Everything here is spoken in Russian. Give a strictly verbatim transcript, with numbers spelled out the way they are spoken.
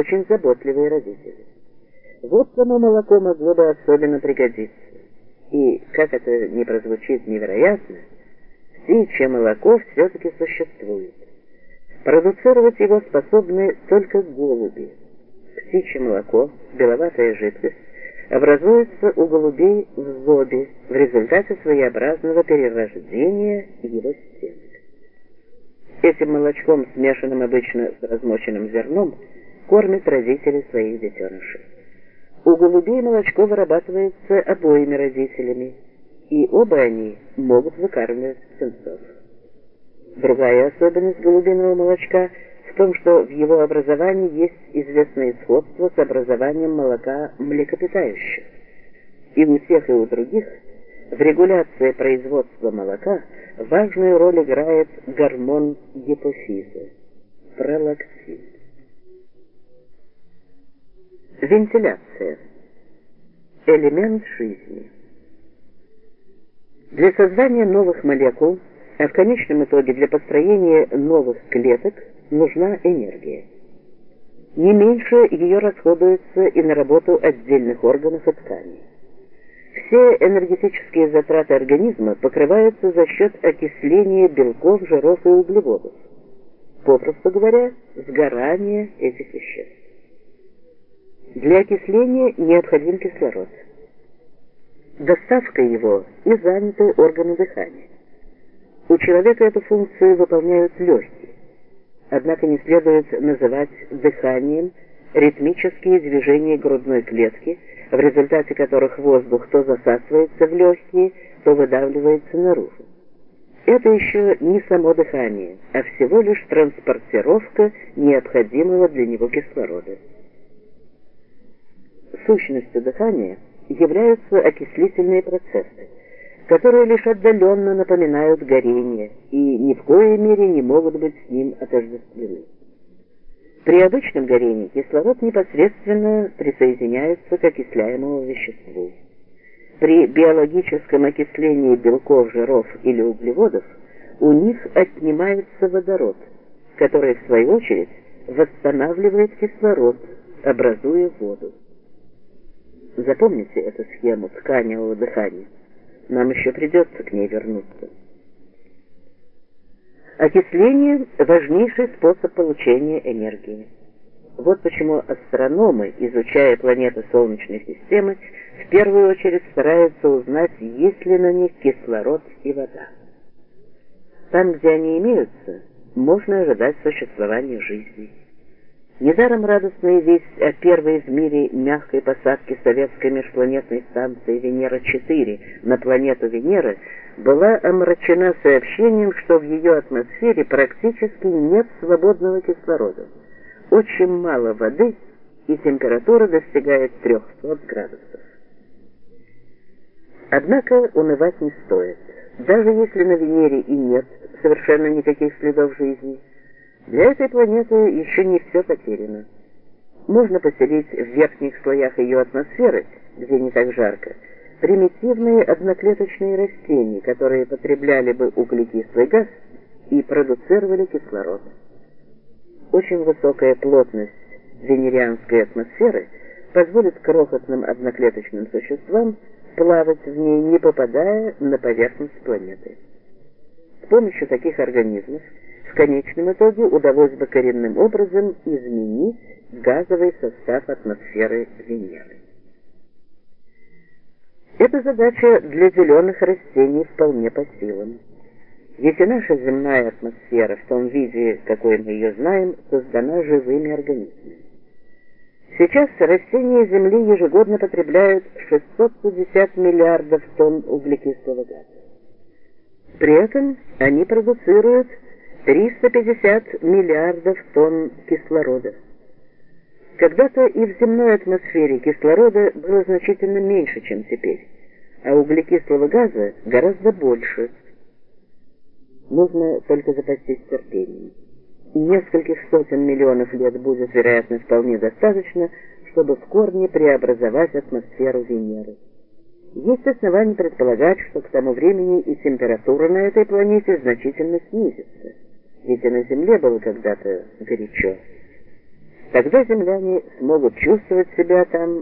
очень заботливые родители. Вот само молоко могло бы особенно пригодиться. И, как это ни прозвучит невероятно, птичье молоко все-таки существует. Продуцировать его способны только голуби. Птичье молоко, беловатая жидкость, образуется у голубей в зобе в результате своеобразного перерождения его стенок. Этим молочком, смешанным обычно с размоченным зерном, кормят родители своих детенышей. У голубей молочко вырабатывается обоими родителями, и оба они могут выкармливать птенцов. Другая особенность голубиного молочка в том, что в его образовании есть известное сходство с образованием молока млекопитающих. И у тех, и у других в регуляции производства молока важную роль играет гормон гипофиза – пролактин. Вентиляция – элемент жизни. Для создания новых молекул, а в конечном итоге для построения новых клеток, нужна энергия. Не меньше ее расходуется и на работу отдельных органов и тканей. Все энергетические затраты организма покрываются за счет окисления белков, жиров и углеводов. Попросту говоря, сгорания этих веществ. Для окисления необходим кислород. Доставкой его и заняты органы дыхания. У человека эту функцию выполняют легкие. Однако не следует называть дыханием ритмические движения грудной клетки, в результате которых воздух то засасывается в легкие, то выдавливается наружу. Это еще не само дыхание, а всего лишь транспортировка необходимого для него кислорода. Сущностью дыхания являются окислительные процессы, которые лишь отдаленно напоминают горение и ни в коей мере не могут быть с ним отождествлены. При обычном горении кислород непосредственно присоединяется к окисляемому веществу. При биологическом окислении белков, жиров или углеводов у них отнимается водород, который в свою очередь восстанавливает кислород, образуя воду. Запомните эту схему тканевого дыхания. Нам еще придется к ней вернуться. Окисление – важнейший способ получения энергии. Вот почему астрономы, изучая планеты Солнечной системы, в первую очередь стараются узнать, есть ли на них кислород и вода. Там, где они имеются, можно ожидать существования жизни. Недаром радостная весть о первой в мире мягкой посадке советской межпланетной станции Венера четыре на планету Венера была омрачена сообщением, что в ее атмосфере практически нет свободного кислорода, очень мало воды и температура достигает трехсот градусов. Однако унывать не стоит. Даже если на Венере и нет совершенно никаких следов жизни, для этой планеты еще не все потеряно. Можно поселить в верхних слоях ее атмосферы, где не так жарко, примитивные одноклеточные растения, которые потребляли бы углекислый газ и продуцировали кислород. Очень высокая плотность венерианской атмосферы позволит крохотным одноклеточным существам плавать в ней, не попадая на поверхность планеты. С помощью таких организмов в конечном итоге удалось бы коренным образом изменить газовый состав атмосферы Венеры. Эта задача для зеленых растений вполне по силам. Ведь и наша земная атмосфера в том виде, какой мы ее знаем, создана живыми организмами. Сейчас растения Земли ежегодно потребляют шестьсот пятьдесят миллиардов тонн углекислого газа. При этом они продуцируют триста пятьдесят миллиардов тонн кислорода. Когда-то и в земной атмосфере кислорода было значительно меньше, чем теперь, а углекислого газа гораздо больше. Нужно только запастись терпением. Нескольких сотен миллионов лет будет, вероятно, вполне достаточно, чтобы в корне преобразовать атмосферу Венеры. Есть основания предполагать, что к тому времени и температура на этой планете значительно снизится, ведь и на Земле было когда-то горячо. Тогда земляне смогут чувствовать себя там